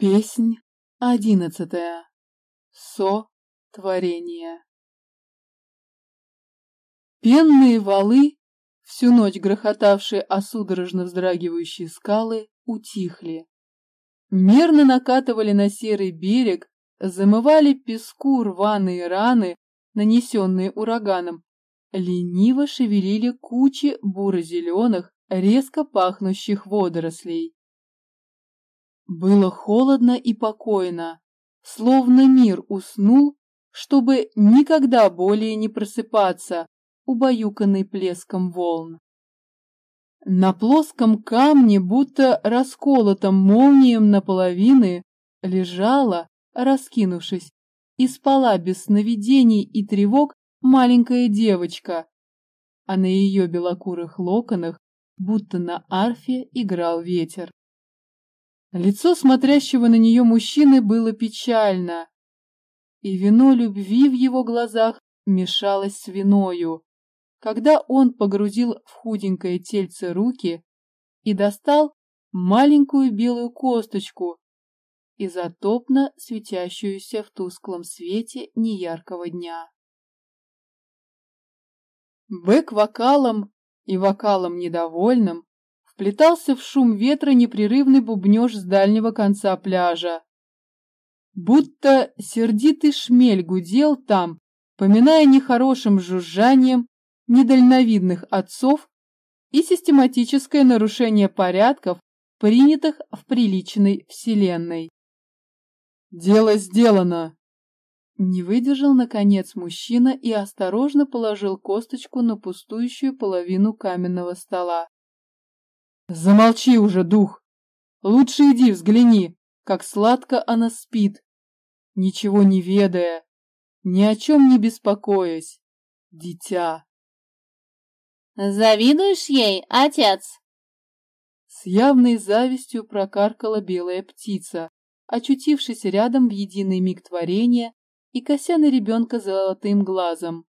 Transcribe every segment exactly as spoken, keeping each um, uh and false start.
Песнь одиннадцатая. Сотворение. Пенные валы, всю ночь грохотавшие о судорожно вздрагивающие скалы, утихли. Мерно накатывали на серый берег, замывали песку рваные раны, нанесенные ураганом, лениво шевелили кучи буро-зеленых, резко пахнущих водорослей. Было холодно и покойно, словно мир уснул, чтобы никогда более не просыпаться, убаюканный плеском волн. На плоском камне, будто расколотом молнием наполовины, лежала, раскинувшись, и спала без сновидений и тревог маленькая девочка, а на ее белокурых локонах, будто на арфе, играл ветер. Лицо смотрящего на нее мужчины было печально, и вино любви в его глазах мешалось с виною, когда он погрузил в худенькое тельце руки и достал маленькую белую косточку, изотопно светящуюся в тусклом свете неяркого дня. Бэк-вокалом и вокалом недовольным вплетался в шум ветра непрерывный бубнёж с дальнего конца пляжа. Будто сердитый шмель гудел там, поминая нехорошим жужжанием недальновидных отцов и систематическое нарушение порядков, принятых в приличной вселенной. «Дело сделано!» Не выдержал, наконец, мужчина и осторожно положил косточку на пустующую половину каменного стола. «Замолчи уже, дух! Лучше иди взгляни, как сладко она спит, ничего не ведая, ни о чем не беспокоясь, дитя!» «Завидуешь ей, отец?» С явной завистью прокаркала белая птица, очутившись рядом в единый миг творения и кося на ребенка золотым глазом.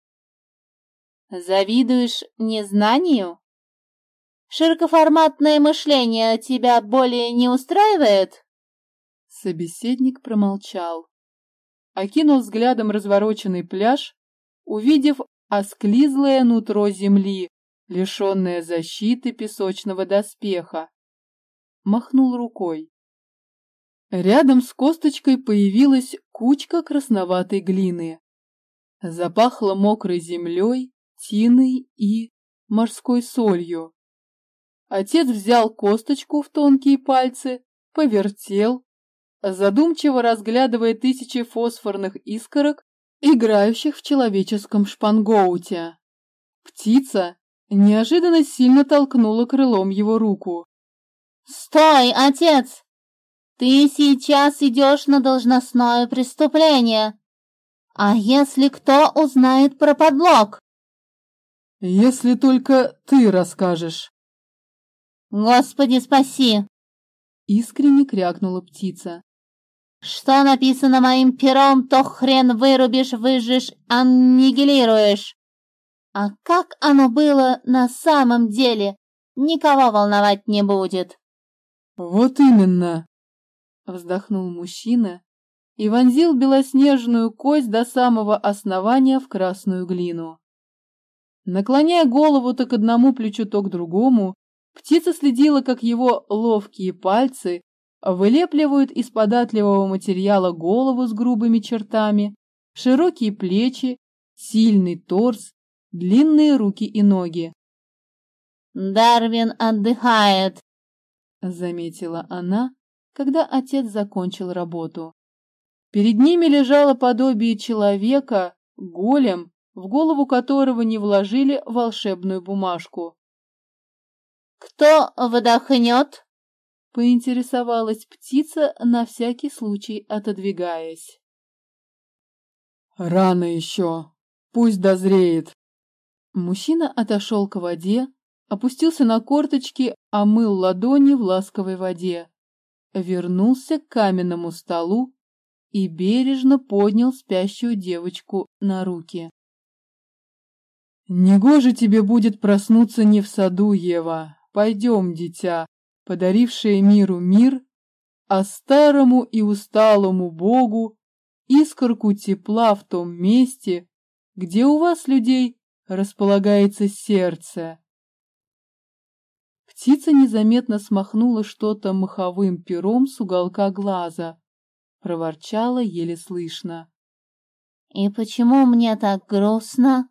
«Завидуешь незнанию? Широкоформатное мышление тебя более не устраивает?» Собеседник промолчал. Окинул взглядом развороченный пляж, увидев осклизлое нутро земли, лишенное защиты песочного доспеха. Махнул рукой. Рядом с косточкой появилась кучка красноватой глины. Запахло мокрой землей, тиной и морской солью. Отец взял косточку в тонкие пальцы, повертел, задумчиво разглядывая тысячи фосфорных искорок, играющих в человеческом шпангоуте. Птица неожиданно сильно толкнула крылом его руку. «Стой, отец! Ты сейчас идешь на должностное преступление. А если кто узнает про подлог?» «Если только ты расскажешь». «Господи, спаси!» Искренне крякнула птица. «Что написано моим пером, то хрен вырубишь, выжжешь, аннигилируешь. А как оно было на самом деле, никого волновать не будет». «Вот именно!» Вздохнул мужчина и вонзил белоснежную кость до самого основания в красную глину. Наклоняя голову то к одному плечу, то к другому, птица следила, как его ловкие пальцы вылепливают из податливого материала голову с грубыми чертами, широкие плечи, сильный торс, длинные руки и ноги. «Дарвин отдыхает», — заметила она, когда отец закончил работу. Перед ними лежало подобие человека, голем, в голову которого не вложили волшебную бумажку. «Кто вдохнет?» — поинтересовалась птица, на всякий случай отодвигаясь. «Рано еще, пусть дозреет». Мужчина отошел к воде, опустился на корточки, омыл ладони в ласковой воде, вернулся к каменному столу и бережно поднял спящую девочку на руки. «Негоже тебе будет проснуться не в саду, Ева. Пойдем, дитя, подарившее миру мир, а старому и усталому Богу искорку тепла в том месте, где у вас, людей, располагается сердце. Птица незаметно смахнула что-то маховым пером с уголка глаза, проворчала еле слышно. «И почему мне так грустно?»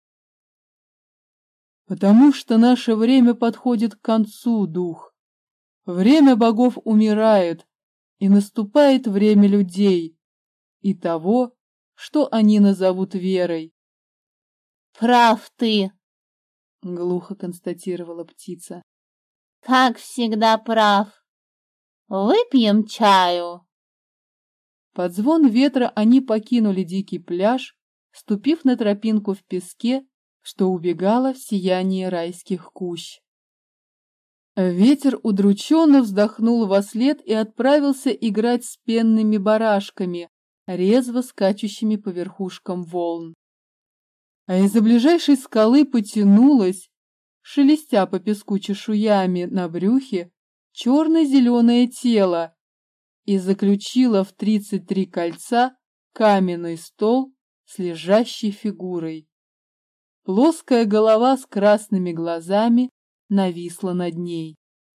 «Потому что наше время подходит к концу, дух. Время богов умирает, и наступает время людей и того, что они назовут верой». «Прав ты», — глухо констатировала птица. «как всегда прав. Выпьем чаю». Под звон ветра они покинули дикий пляж, ступив на тропинку в песке, что убегала в сияние райских кущ. Ветер удрученно вздохнул вослед и отправился играть с пенными барашками, резво скачущими по верхушкам волн. А из-за ближайшей скалы потянулось, шелестя по песку чешуями на брюхе, черно-зеленое тело и заключило в тридцать три кольца каменный стол с лежащей фигурой. Плоская голова с красными глазами нависла над ней.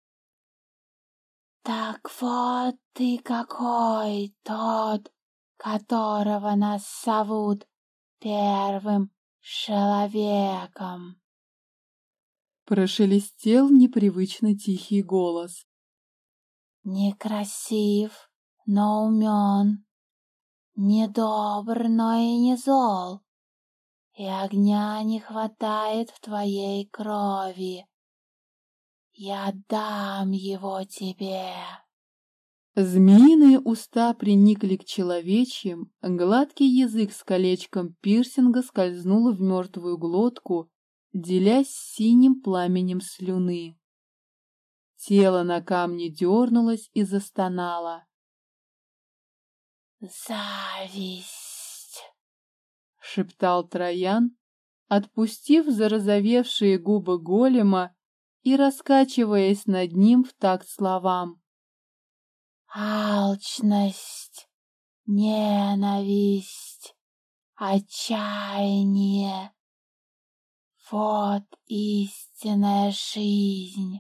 «Так вот ты какой тот, которого нас зовут первым человеком!» Прошелестел непривычно тихий голос. «Некрасив, но умен, недобр, но и не зол, и огня не хватает в твоей крови. Я дам его тебе». Змеиные уста приникли к человечьим, гладкий язык с колечком пирсинга скользнул в мертвую глотку, делясь синим пламенем слюны. Тело на камне дернулось и застонало. «Зависть!» — шептал Троян, отпустив зарозовевшие губы голема и раскачиваясь над ним в такт словам. «Алчность, ненависть, отчаяние — вот истинная жизнь,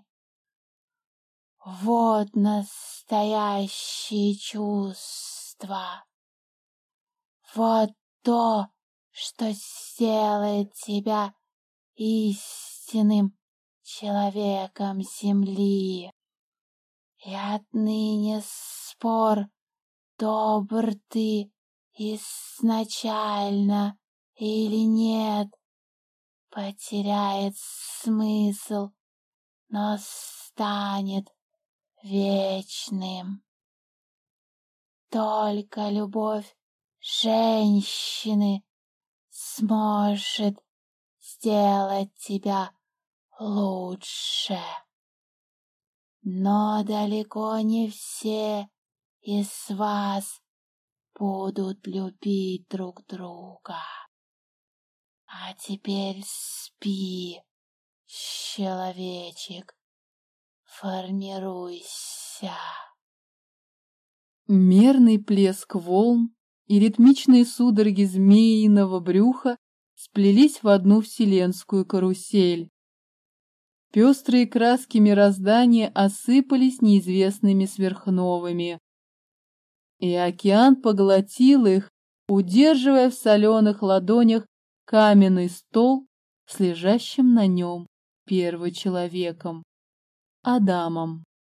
вот настоящие чувства, вот то, что сделает тебя истинным человеком земли. И отныне спор, добр ты изначально или нет, потеряет смысл, но станет вечным. Только любовь женщины сможет сделать тебя лучше. Но далеко не все из вас будут любить друг друга. А теперь спи, человечек, формируйся. Мерный плеск волн и ритмичные судороги змеиного брюха сплелись в одну вселенскую карусель. Пестрые краски мироздания осыпались неизвестными сверхновыми, и океан поглотил их, удерживая в соленых ладонях каменный стол с лежащим на нем первым человеком — Адамом.